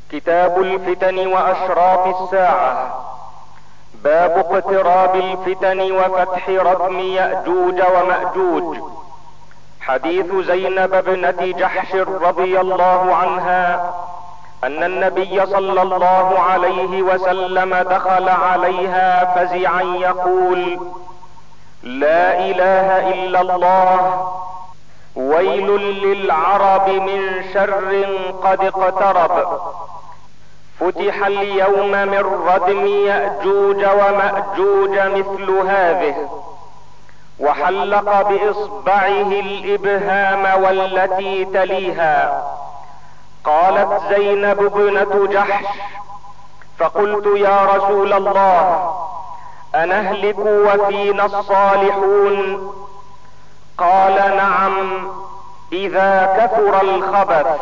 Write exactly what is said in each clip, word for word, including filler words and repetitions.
كتاب الفتن واشراط الساعة. باب اقتراب الفتن وفتح ردم يأجوج ومأجوج. حديث زينب ابنة جحش رضي الله عنها ان النبي صلى الله عليه وسلم دخل عليها فزعا يقول: لا اله الا الله، ويل للعرب من شر قد اقترب. فتح اليوم من ردم يأجوج ومأجوج مثل هذه. وحلق باصبعه الابهام والتي تليها. قالت زينب ابنة جحش: فقلت يا رسول الله، أنهلك وفينا الصالحون؟ قال: نعم، اذا كثر الخبث.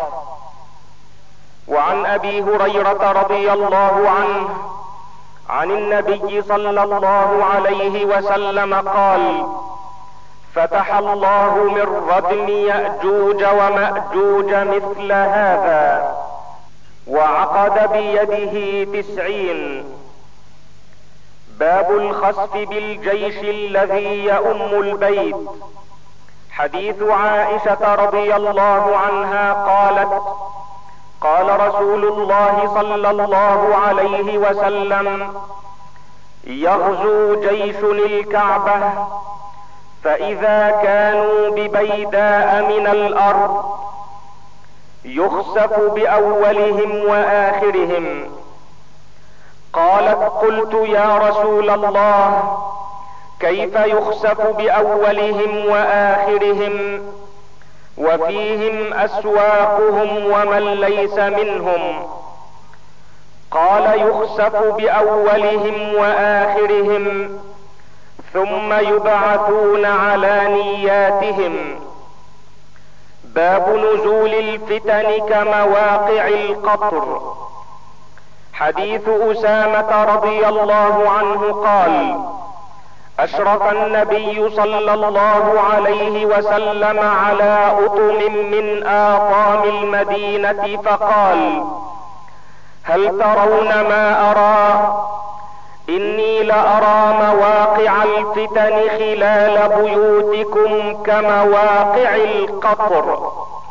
وعن ابي هريرة رضي الله عنه عن النبي صلى الله عليه وسلم قال: فتح الله من ردم يأجوج ومأجوج مثل هذا، وعقد بيده تسعين. باب الخسف بالجيش الذي يؤم البيت. حديث عائشة رضي الله عنها قالت: قال رسول الله صلى الله عليه وسلم: يغزو جيش الكعبة، فإذا كانوا ببيداء من الأرض يخسف بأولهم وآخرهم. قالت: قلت يا رسول الله، كيف يخسف بأولهم وآخرهم وفيهم أسواقهم ومن ليس منهم؟ قال: يخسف بأولهم وآخرهم ثم يبعثون على نياتهم. باب نزول الفتن كمواقع القطر. حديث أسامة رضي الله عنه قال: اشرف النبي صلى الله عليه وسلم على اطم من آطام المدينة فقال: هل ترون ما ارى؟ اني لارى مواقع الفتن خلال بيوتكم كمواقع القطر.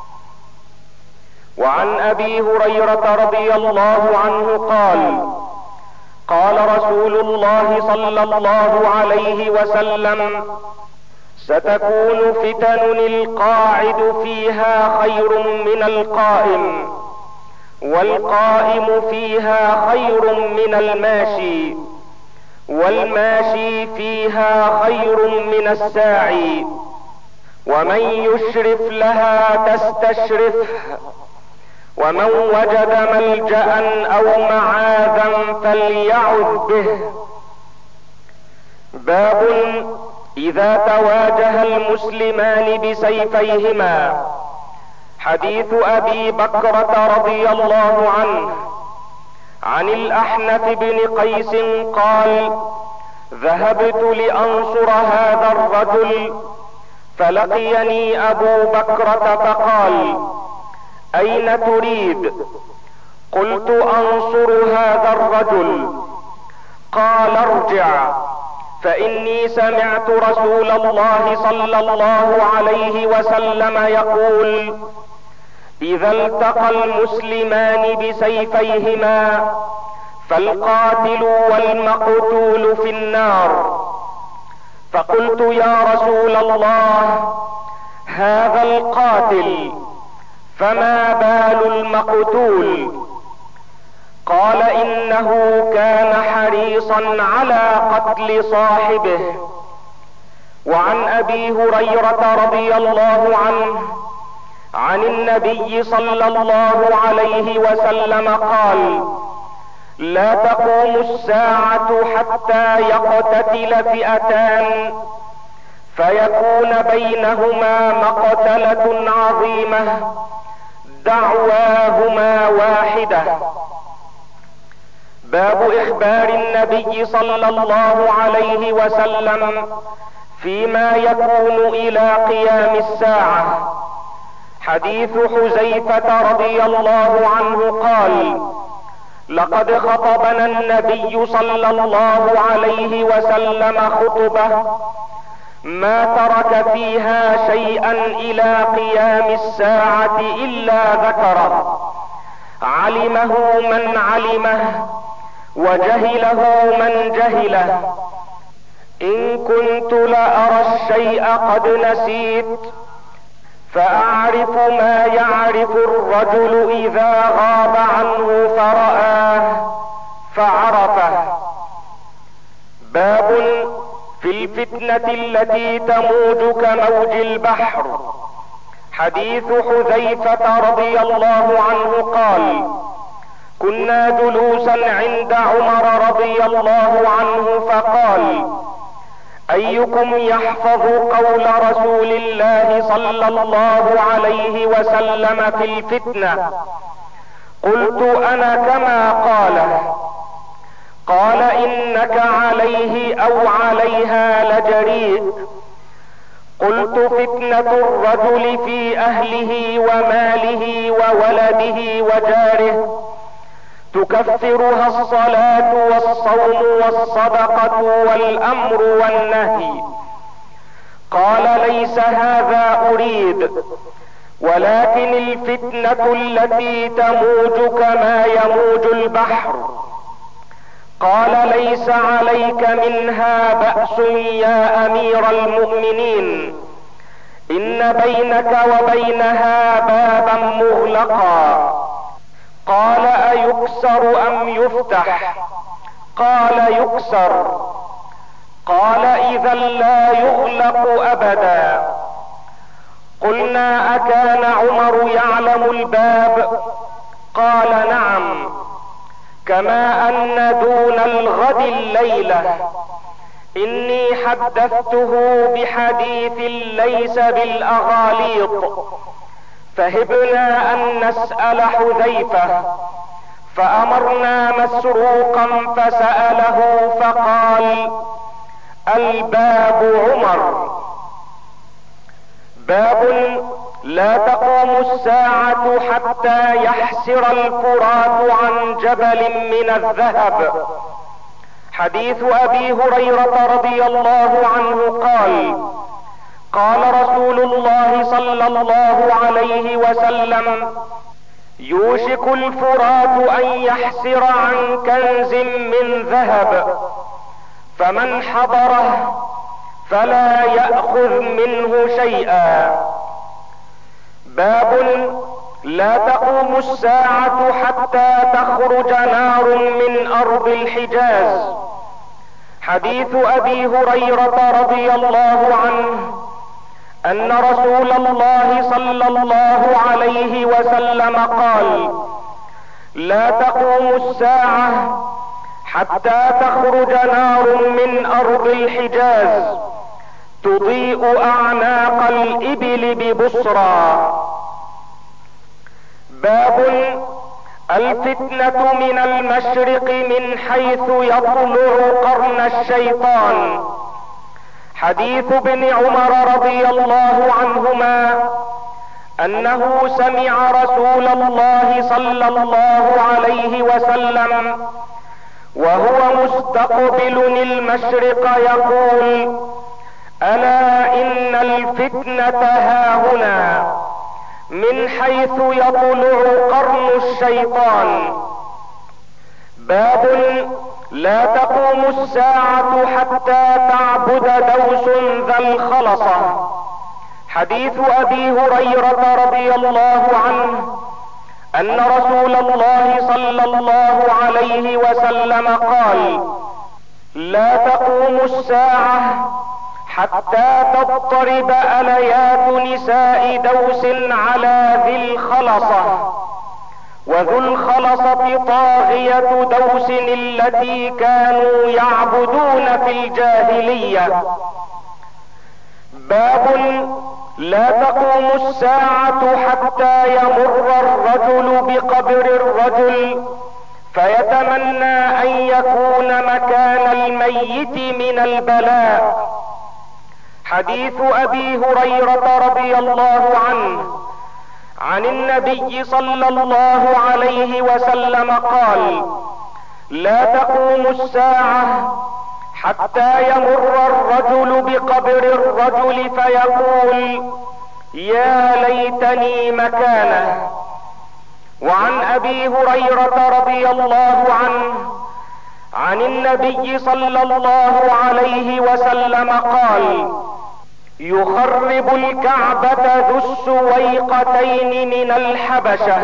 وعن ابي هريرة رضي الله عنه قال: قال رسول الله صلى الله عليه وسلم: ستكون فتن القاعد فيها خير من القائم، والقائم فيها خير من الماشي، والماشي فيها خير من الساعي، ومن يشرف لها تستشرفه، ومن وجد ملجأ او معاذا فليعذ به. باب اذا تواجه المسلمان بسيفيهما. حديث ابي بكرة رضي الله عنه عن الاحنف بن قيس قال: ذهبت لانصر هذا الرجل، فلقيني ابو بكرة فقال: اين تريد؟ قلت: انصر هذا الرجل. قال: ارجع، فاني سمعت رسول الله صلى الله عليه وسلم يقول: اذا التقى المسلمان بسيفيهما فالقاتل والمقتول في النار. فقلت: يا رسول الله، هذا القاتل، فما بال المقتول؟ قال: انه كان حريصا على قتل صاحبه. وعن ابي هريرة رضي الله عنه عن النبي صلى الله عليه وسلم قال: لا تقوم الساعة حتى يقتتل فئتان فيكون بينهما مقتلة عظيمة دعواهما واحدة. باب اخبار النبي صلى الله عليه وسلم فيما يكون الى قيام الساعة. حديث حذيفة رضي الله عنه قال: لقد خطبنا النبي صلى الله عليه وسلم خطبة ما ترك فيها شيئا الى قيام الساعة الا ذكره، علمه من علمه وجهله من جهله. ان كنت لارى الشيء قد نسيت، فاعرف ما يعرف الرجل اذا غاب عنه فرآه فعرفه. باب في الفتنة التي تموج كموج البحر. حديث حذيفة رضي الله عنه قال: كنا جلوسا عند عمر رضي الله عنه فقال: ايكم يحفظ قول رسول الله صلى الله عليه وسلم في الفتنة؟ قلت: انا كما قاله. قال: انك عليه او عليها لجريء. قلت: فتنة الرجل في اهله وماله وولده وجاره تكفرها الصلاة والصوم والصدقة والامر والنهي. قال: ليس هذا اريد، ولكن الفتنة التي تموج كما يموج البحر. قال: ليس عليك منها بأس يا امير المؤمنين، ان بينك وبينها بابا مغلقا. قال: ايكسر ام يفتح؟ قال: يكسر. قال: اذا لا يغلق ابدا. قلنا: اكان عمر يعلم الباب؟ قال: نعم، كما ان دون الغد الليلة اني حدثته بحديث ليس بالاغاليط. فهبنا ان نسأل حذيفة، فامرنا مسروقا فسأله فقال: الباب عمر. باب لا تقوم الساعة حتى يحسر الفرات عن جبل من الذهب. حديث ابي هريرة رضي الله عنه قال: قال رسول الله صلى الله عليه وسلم: يوشك الفرات ان يحسر عن كنز من ذهب، فمن حضره فلا يأخذ منه شيئا. باب لا تقوم الساعة حتى تخرج نار من ارض الحجاز. حديث ابي هريرة رضي الله عنه ان رسول الله صلى الله عليه وسلم قال: لا تقوم الساعة حتى تخرج نار من ارض الحجاز تضيء اعناق الابل ببصرى. باب الفتنة من المشرق من حيث يطلع قرن الشيطان. حديث ابن عمر رضي الله عنهما انه سمع رسول الله صلى الله عليه وسلم وهو مستقبل المشرق يقول: الا ان الفتنة هاهنا من حيث يطلع قرن الشيطان. باب لا تقوم الساعة حتى تعبد دوس ذا الخلصة. حديث ابي هريرة رضي الله عنه ان رسول الله صلى الله عليه وسلم قال: لا تقوم الساعة حتى تضطرب اليات نساء دوس على ذي الخلصة. وذو الخلصة طاغية دوس التي كانوا يعبدون في الجاهلية. باب لا تقوم الساعة حتى يمر الرجل بقبر الرجل فيتمنى ان يكون مكان الميت من البلاء. حديث ابي هريرة رضي الله عنه عن النبي صلى الله عليه وسلم قال: لا تقوم الساعة حتى يمر الرجل بقبر الرجل فيقول يا ليتني مكانه. وعن ابي هريرة رضي الله عنه عن النبي صلى الله عليه وسلم قال يخرب الكعبة ذو السويقتين من الحبشة.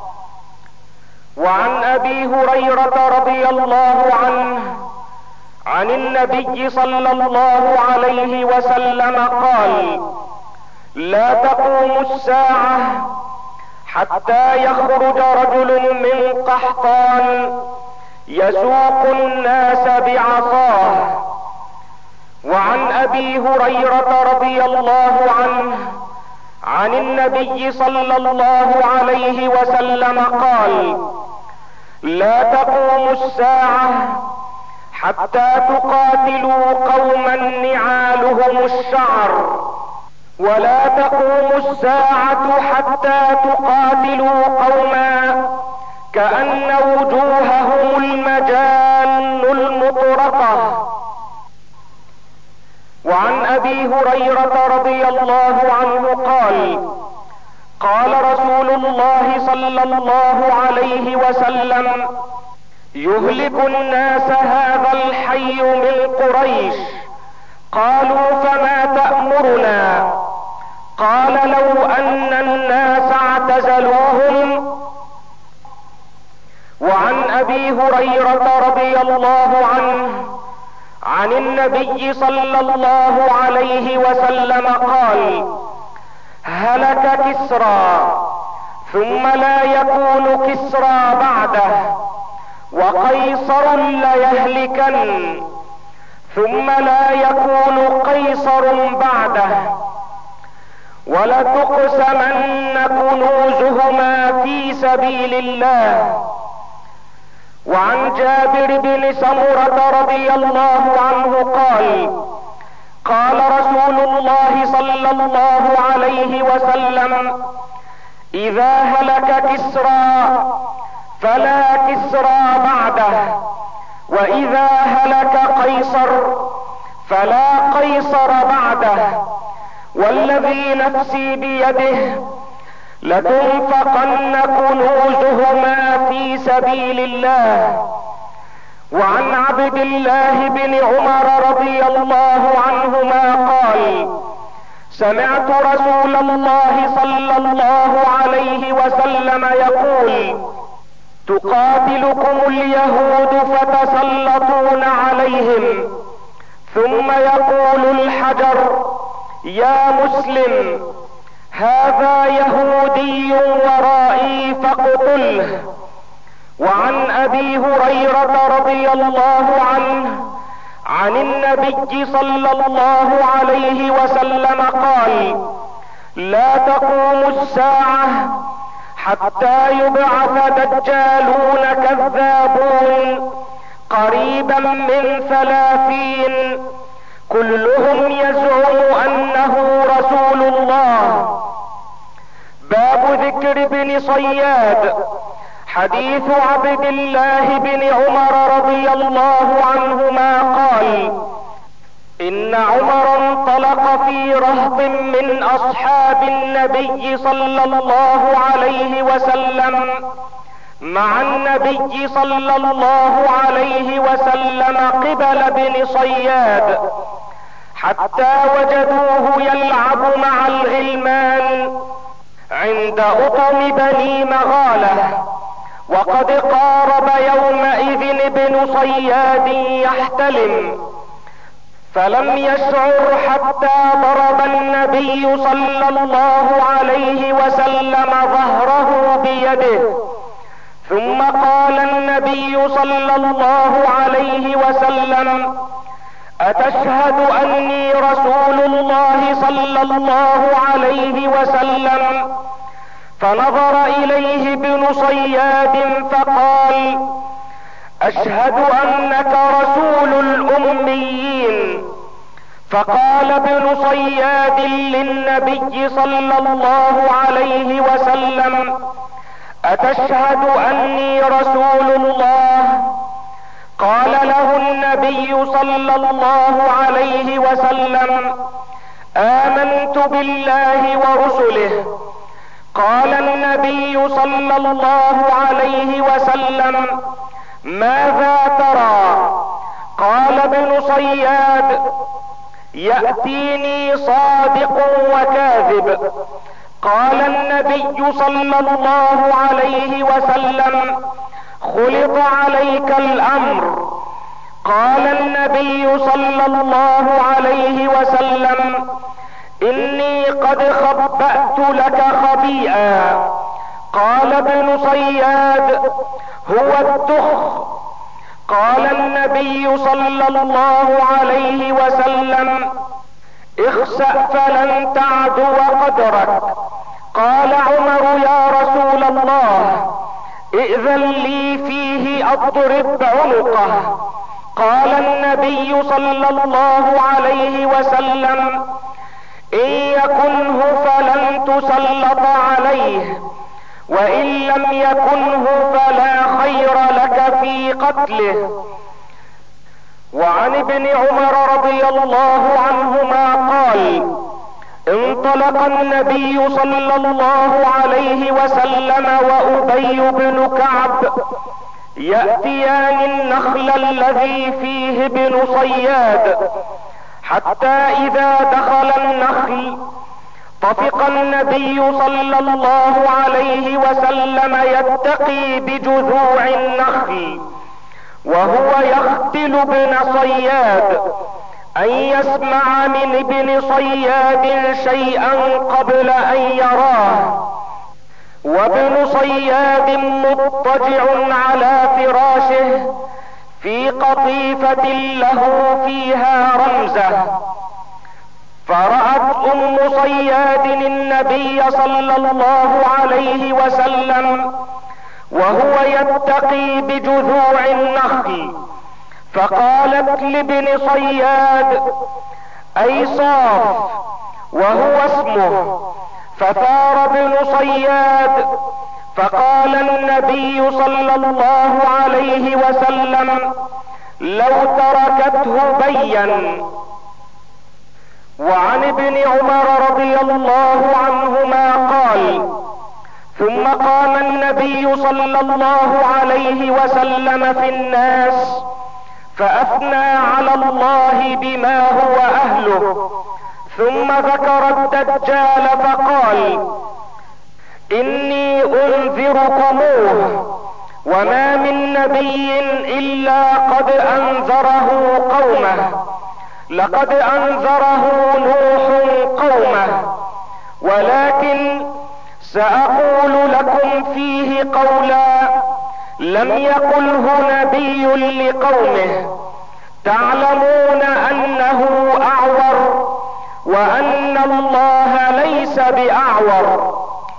وعن ابي هريرة رضي الله عنه عن النبي صلى الله عليه وسلم قال لا تقوم الساعة حتى يخرج رجل من قحطان يسوق الناس بعصاه. وعن ابي هريرة رضي الله عنه عن النبي صلى الله عليه وسلم قال لا تقوم الساعة حتى تقاتلوا قوما نعالهم الشعر، ولا تقوم الساعة حتى تقاتلوا قوما كأن وجوههم المجان المطرقة. وعن ابي هريرة رضي الله عنه قال قال رسول الله صلى الله عليه وسلم يهلك الناس هذا الحي من قريش. قالوا فما تأمرنا؟ قال لو ان الناس اعتزلوهم. وعن ابي هريرة رضي الله عنه عن النبي صلى الله عليه وسلم قال هلك كسرى ثم لا يكون كسرى بعده، وقيصر ليهلكن ثم لا يكون قيصر بعده، ولتقسمن كنوزهما في سبيل الله. وعن جابر بن سمرة رضي الله عنه قال قال رسول الله صلى الله عليه وسلم اذا هلك كسرى فلا كسرى بعده، واذا هلك قيصر فلا قيصر بعده، والذي نفسي بيده لتنفقن كنوزهما في سبيل الله. وعن عبد الله بن عمر رضي الله عنهما قال سمعت رسول الله صلى الله عليه وسلم يقول تقاتلكم اليهود فتسلطون عليهم، ثم يقول الحجر يا مسلم هذا يهودي ورائي فاقتله. وعن ابي هريرة رضي الله عنه عن النبي صلى الله عليه وسلم قال لا تقوم الساعة حتى يبعث دجالون كذابون قريبا من ثلاثين كلهم يزعم انه رسول الله. باب ذكر بن صياد. حديث عبد الله بن عمر رضي الله عنهما قال ان عمر انطلق في رهط من اصحاب النبي صلى الله عليه وسلم مع النبي صلى الله عليه وسلم قبل بن صياد حتى وجدوه يلعب مع الغلمان عند اطم بني مغالة، وقد قارب يومئذ ابن صياد يحتلم، فلم يشعر حتى ضرب النبي صلى الله عليه وسلم ظهره بيده، ثم قال النبي صلى الله عليه وسلم اتشهد اني رسول الله صلى الله عليه وسلم؟ فنظر اليه ابن صياد فقال اشهد انك رسول الاميين. فقال ابن صياد للنبي صلى الله عليه وسلم اتشهد اني رسول الله؟ النبي صلى الله عليه وسلم: آمنت بالله ورسله. قال النبي صلى الله عليه وسلم: ماذا ترى؟ قال ابن صياد: يأتيني صادق وكاذب. قال النبي صلى الله عليه وسلم: خلط عليك الامر. قال النبي صلى الله عليه وسلم: اني قد خبأت لك خبيئا. قال ابن صياد: هو الدخ. قال النبي صلى الله عليه وسلم: اخسأ فلن تعدو قدرك. قال عمر: يا رسول الله، ائذن لي فيه اضرب عنقه. قال النبي صلى الله عليه وسلم: ان يكنه فلن تسلط عليه، وان لم يكنه فلا خير لك في قتله. وعن ابن عمر رضي الله عنهما قال: انطلق النبي صلى الله عليه وسلم وأبي بن كعب يأتيان النخل الذي فيه ابن صياد، حتى إذا دخل النخل طفق النبي صلى الله عليه وسلم يتقي بجذوع النخل وهو يختل ابن صياد ان يسمع من ابن صياد شيئا قبل ان يراه، وابن صياد مضطجع على فراشه في قطيفة له فيها رمزة. فرأت ام صياد النبي صلى الله عليه وسلم وهو يتقي بجذوع النخل، فقالت لابن صياد: اي صاف، وهو اسمه. فثار ابن صياد، فقال النبي صلى الله عليه وسلم: لو تركته بين. وعن ابن عمر رضي الله عنهما قال: ثم قام النبي صلى الله عليه وسلم في الناس فأثنى على الله بما هو أهله، ثم ذكر الدجال فقال: إني أنذركموه، وما من نبي إلا قد أنذره قومه. لقد أنذره نوح قومه، ولكن سأقول لكم فيه قولا لم يقله نبي لقومه. تعلمون أنه أعور، وأن الله ليس بأعور.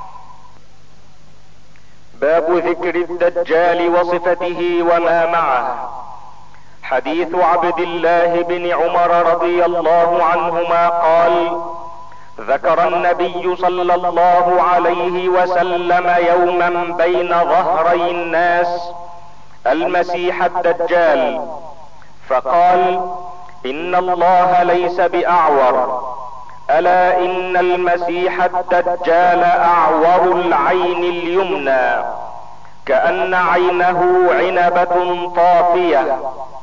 باب ذكر الدجال وصفته وما معه. حديث عبد الله بن عمر رضي الله عنهما قال: ذكر النبي صلى الله عليه وسلم يوما بين ظهري الناس المسيح الدجال، فقال: ان الله ليس باعور، الا ان المسيح الدجال اعور العين اليمنى كأن عينه عنبة طافية.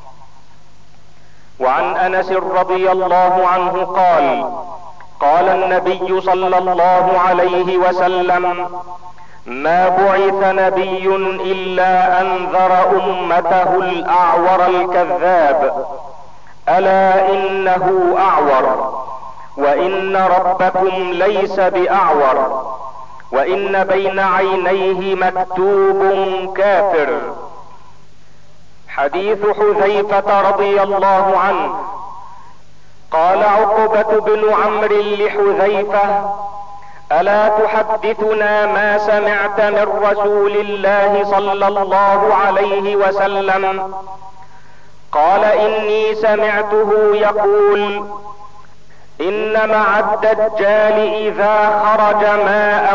وعن انس رضي الله عنه قال: قال النبي صلى الله عليه وسلم: ما بعث نبي الا انذر امته الاعور الكذاب، الا انه اعور، وان ربكم ليس باعور، وان بين عينيه مكتوب كافر. حديث حذيفة رضي الله عنه قال عقبة بن عمرو لحذيفة: الا تحدثنا ما سمعت من رسول الله صلى الله عليه وسلم؟ قال: اني سمعته يقول: ان مع الدجال اذا خرج ماء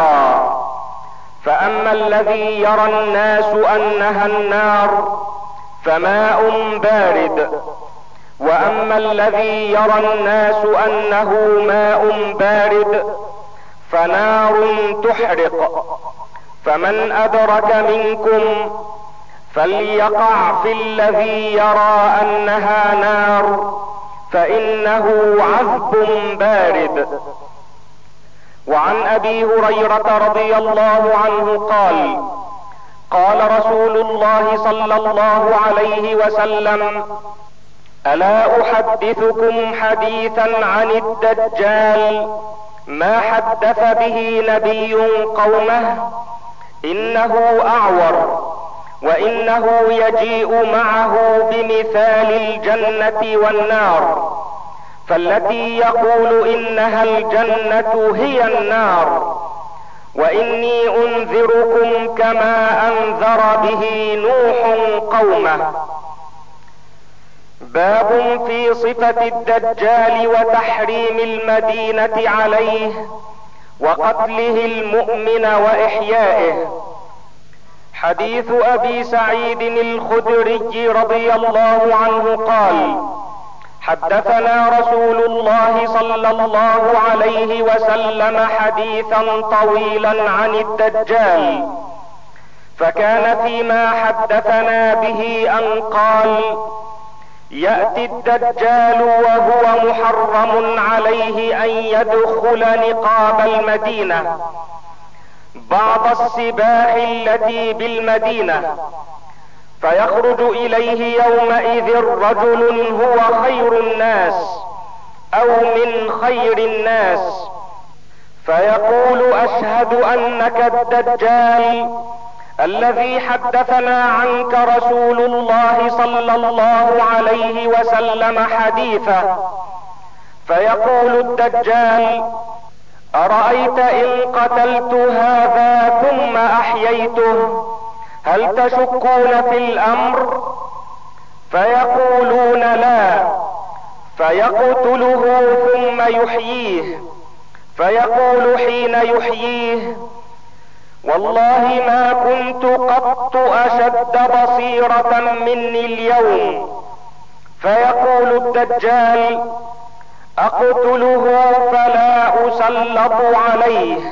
ونارا، فاما الذي يرى الناس انها النار فماء بارد، واما الذي يرى الناس انه ماء بارد فنار تحرق. فمن ادرك منكم فليقع في الذي يرى انها نار، فانه عذب بارد. وعن ابي هريرة رضي الله عنه قال: قال رسول الله صلى الله عليه وسلم: الا احدثكم حديثا عن الدجال ما حدث به نبي قومه؟ انه اعور، وانه يجيء معه بمثال الجنة والنار، فالتي يقول انها الجنة هي النار، واني انذركم كما انذر به نوح قومه. باب في صفة الدجال وتحريم المدينة عليه وقتله المؤمن واحيائه. حديث ابي سعيد الخدري رضي الله عنه قال: حدثنا رسول الله صلى الله عليه وسلم حديثا طويلا عن الدجال، فكان فيما حدثنا به ان قال: يأتي الدجال وهو محرم عليه ان يدخل نقاب المدينة، بعض السباح التي بالمدينة، فيخرج اليه يومئذ رجل هو خير الناس او من خير الناس، فيقول: اشهد انك الدجال الذي حدثنا عنك رسول الله صلى الله عليه وسلم حديثا. فيقول الدجال: ارايت ان قتلت هذا ثم احييته هل تشكون في الامر؟ فيقولون لا. فيقتله ثم يحييه، فيقول حين يحييه: والله ما كنت قط اشد بصيرة مني اليوم. فيقول الدجال: اقتله فلا اسلط عليه.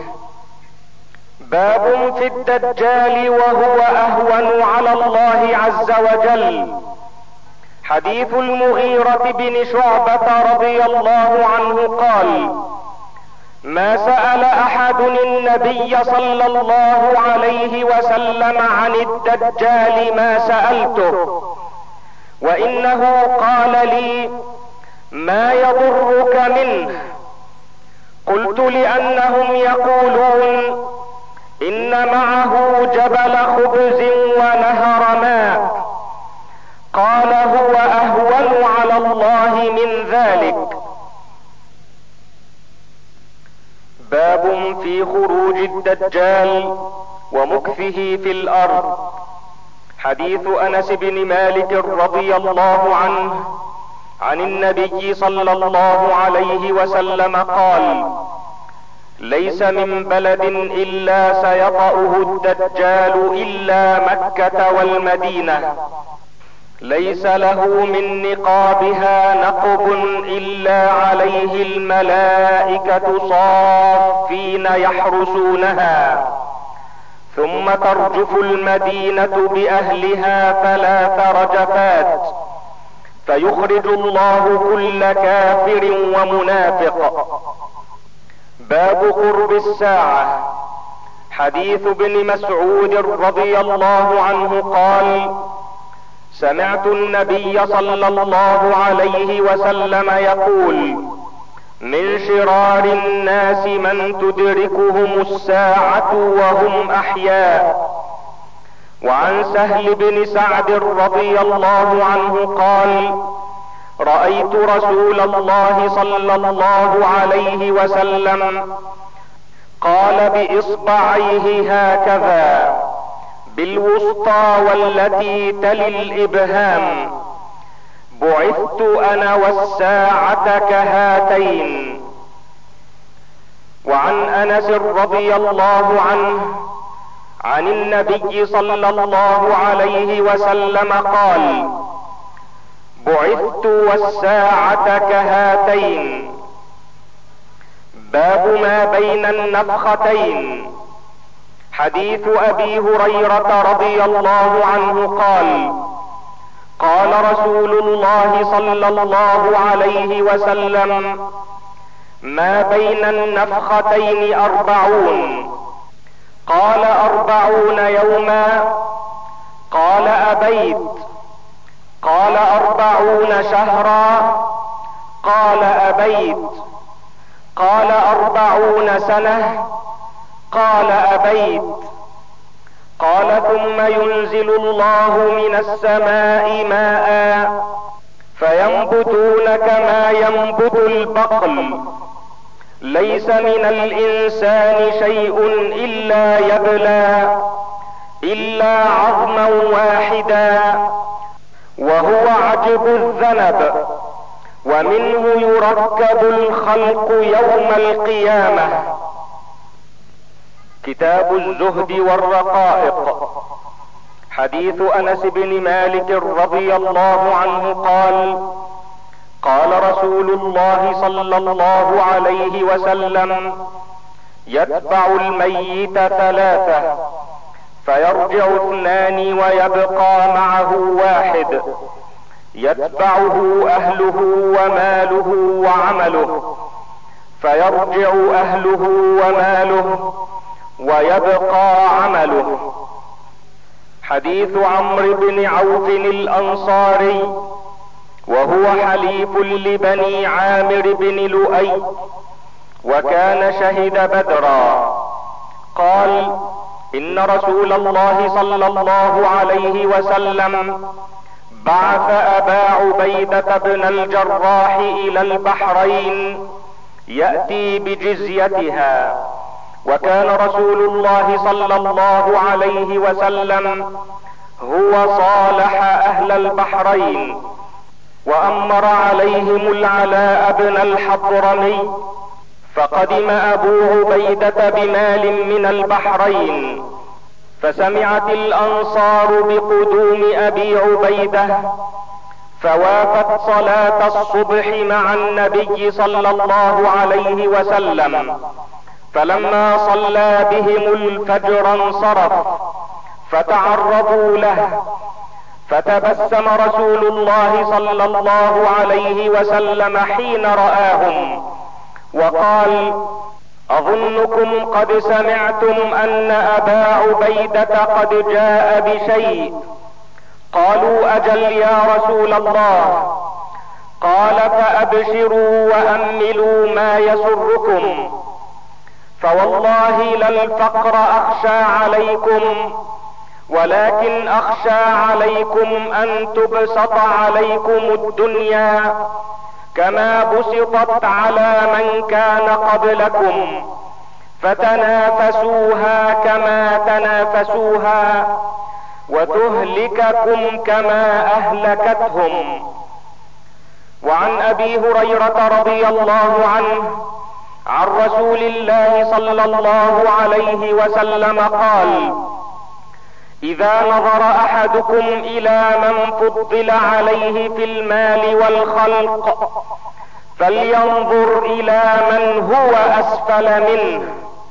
باب في الدجال وهو اهون على الله عز وجل. حديث المغيرة بن شعبة رضي الله عنه قال: ما سأل احد النبي صلى الله عليه وسلم عن الدجال ما سألته، وانه قال لي: ما يضرك منه؟ قلت: لانهم يقولون ان معه جبل خبز ونهر ماء. قال: هو اهون على الله من ذلك. باب في خروج الدجال ومكثه في الارض. حديث انس بن مالك رضي الله عنه عن النبي صلى الله عليه وسلم قال: ليس من بلد الا سيطأه الدجال الا مكة والمدينة، ليس له من نقابها نقب الا عليه الملائكة صافين يحرسونها، ثم ترجف المدينة باهلها ثلاث رجفات، فيخرج الله كل كافر ومنافق. باب قرب الساعة. حديث ابن مسعود رضي الله عنه قال: سمعت النبي صلى الله عليه وسلم يقول: من شرار الناس من تدركهم الساعة وهم احياء. وعن سهل بن سعد رضي الله عنه قال: رأيت رسول الله صلى الله عليه وسلم قال باصبعيه هكذا بالوسطى والتي تلي الابهام: بعثت انا والساعة عن النبي صلى الله عليه وسلم قال: بعثت والساعة كهاتين. باب ما بين النفختين. حديث ابي هريرة رضي الله عنه قال: قال رسول الله صلى الله عليه وسلم: ما بين النفختين اربعون. قال: اربعون يوما. قال: ابيت. قال: اربعون شهرا. قال: ابيت. قال: اربعون سنة. قال: ابيت. قال: ثم ينزل الله من السماء ماء فينبتون كما ينبت البقل، ليس من الانسان شيء الا يبلى الا عظما واحدا وهو عجب الذنب، ومنه يركب الخلق يوم القيامة. كتاب الزهد والرقائق. حديث انس بن مالك رضي الله عنه قال: قال رسول الله صلى الله عليه وسلم: يتبع الميت ثلاثة، فيرجع اثنان ويبقى معه واحد، يتبعه اهله وماله وعمله، فيرجع اهله وماله ويبقى عمله. حديث عمرو بن عوف الانصاري، وهو حليف لبني عامر بن لؤي، وكان شهد بدرا. قال: ان رسول الله صلى الله عليه وسلم بعث ابا عبيدة بن الجراح الى البحرين يأتي بجزيتها، وكان رسول الله صلى الله عليه وسلم هو صالح اهل البحرين، وامر عليهم العلاء بن الحضرمي، فقدم ابو عبيدة بمال من البحرين، فسمعت الانصار بقدوم ابي عبيدة، فوافت صلاة الصبح مع النبي صلى الله عليه وسلم، فلما صلى بهم الفجر انصرف، فتعرضوا له، فتبسم رسول الله صلى الله عليه وسلم حين رآهم وقال: اظنكم قد سمعتم ان ابا عبيدة قد جاء بشيء. قالوا: اجل يا رسول الله. قال: فابشروا واملوا ما يسركم، فوالله لا الفقر اخشى عليكم، ولكن اخشى عليكم ان تبسط عليكم الدنيا كما بسطت على من كان قبلكم، فتنافسوها كما تنافسوها، وتهلككم كما اهلكتهم. وعن ابي هريرة رضي الله عنه عن رسول الله صلى الله عليه وسلم قال: اذا نظر احدكم الى من فضل عليه في المال والخلق فلينظر الى من هو اسفل منه.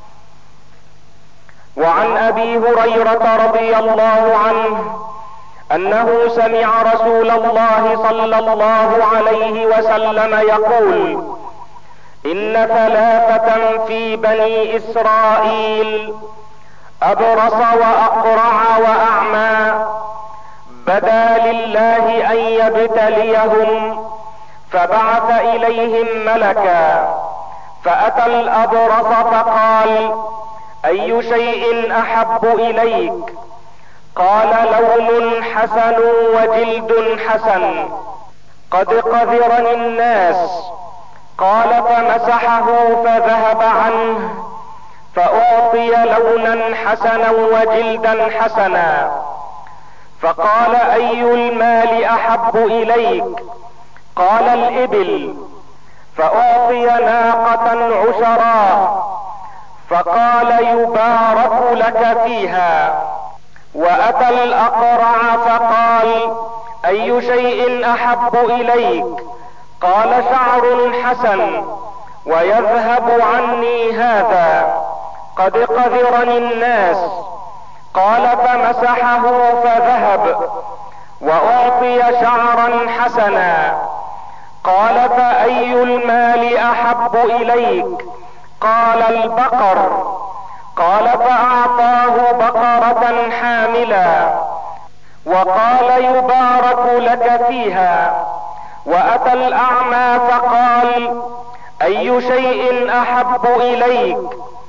وعن ابي هريرة رضي الله عنه انه سمع رسول الله صلى الله عليه وسلم يقول: ان ثلاثة في بني اسرائيل، ابرص واقرع واعمى، بدا لله ان يبتليهم، فبعث اليهم ملكا، فاتى الابرص فقال: اي شيء احب اليك؟ قال: لون حسن وجلد حسن، قد قذرني الناس. قال: فمسحه فذهب عنه، فأعطي لونا حسنا وجلدا حسنا. فقال: اي المال احب اليك؟ قال: الابل. فأعطي ناقة عشراء، فقال يبارك لك فيها. واتى الاقرع فقال اي شيء احب اليك؟ قال شعر حسن ويذهب عني هذا، قد قذرني الناس. قال فمسحه فذهب واعطي شعرا حسنا. قال فاي المال احب اليك؟ قال البقر. قال فاعطاه بقرة حاملا وقال يبارك لك فيها. واتى الاعمى فقال اي شيء احب اليك؟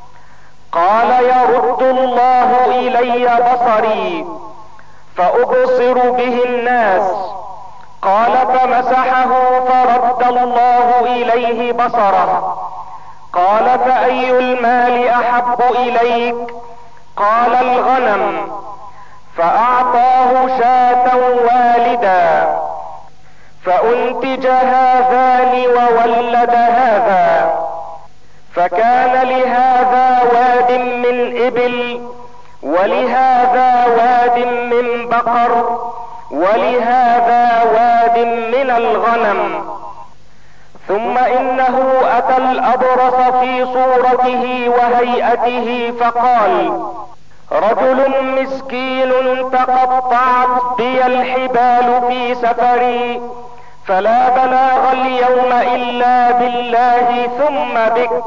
قال يرد الله الي بصري فابصر به الناس. قال فمسحه فرد الله اليه بصره. قال فاي المال احب اليك؟ قال الغنم. فاعطاه شاة والدا، فانتج هذان وولد هذا، فكان لهذا واد من ابل ولهذا واد من بقر ولهذا واد من الغنم. ثم انه اتى الابرص في صورته وهيئته فقال رجل مسكين تقطعت بي الحبال في سفري، فلا بلاغ اليوم الا بالله ثم بك،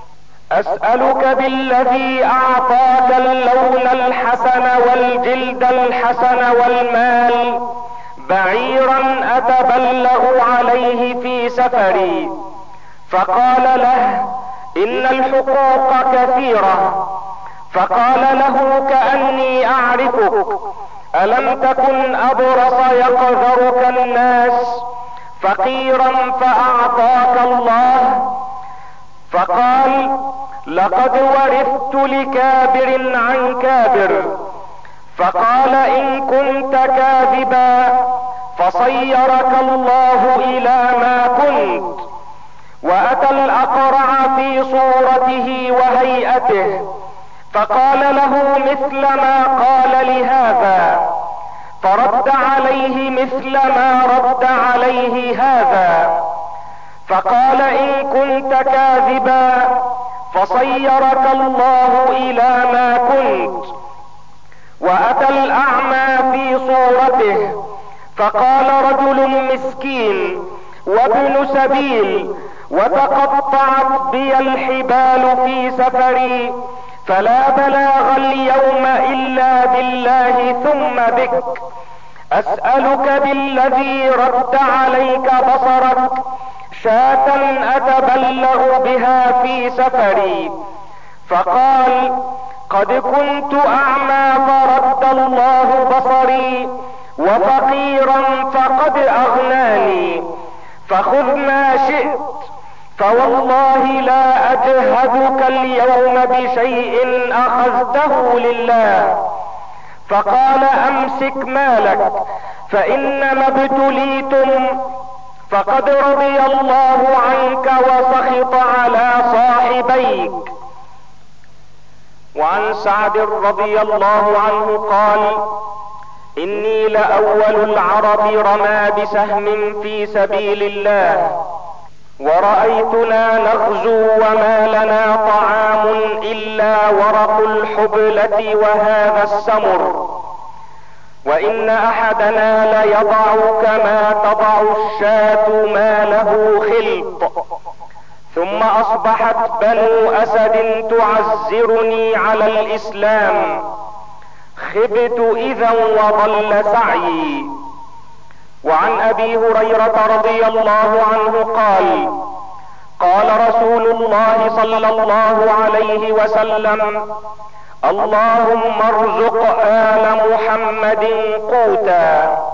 اسألك بالذي اعطاك اللون الحسن والجلد الحسن والمال بعيرا اتبلغ عليه في سفري. فقال له ان الحقوق كثيرة. فقال له كأني اعرفك، الم تكن ابرص يقذرك الناس فقيرا فاعطاك الله؟ فقال لقد ورثت لكابر عن كابر. فقال ان كنت كاذبا فصيرك الله الى ما كنت. واتى الاقرع في صورته وهيئته فقال له مثل ما قال لهذا، فرد عليه مثل ما رد عليه هذا. فقال ان كنت كاذبا فصيرك الله الى ما كنت. واتى الاعمى في صورته فقال رجل مسكين وابن سبيل وتقطعت بي الحبال في سفري، فلا بلاغ اليوم الا بالله ثم بك، اسألك بالذي رد عليك بصرك شاة اتبلغ بها في سفري. فقال قد كنت اعمى فرد الله بصري وفقيرا فقد اغناني، فخذ ما شئت، فوالله لا اجهدك اليوم بشيء اخذته لله. فقال امسك مالك فانما ابتليتم، فقد رضي الله عنك وسخط على صاحبيك. وعن سعد رضي الله عنه قال اني لاول العرب رمى بسهم في سبيل الله، ورأيتنا نغزو وما لنا طعام الا ورق الحبلة وهذا السمر، وان احدنا ليضع كما تضع الشاة ما له خلط. ثم اصبحت بنو اسد تعزرني على الاسلام، خبت اذا وضل سعيي. وعن ابي هريرة رضي الله عنه قال قال رسول الله صلى الله عليه وسلم اللهم ارزق آل محمد قوتا.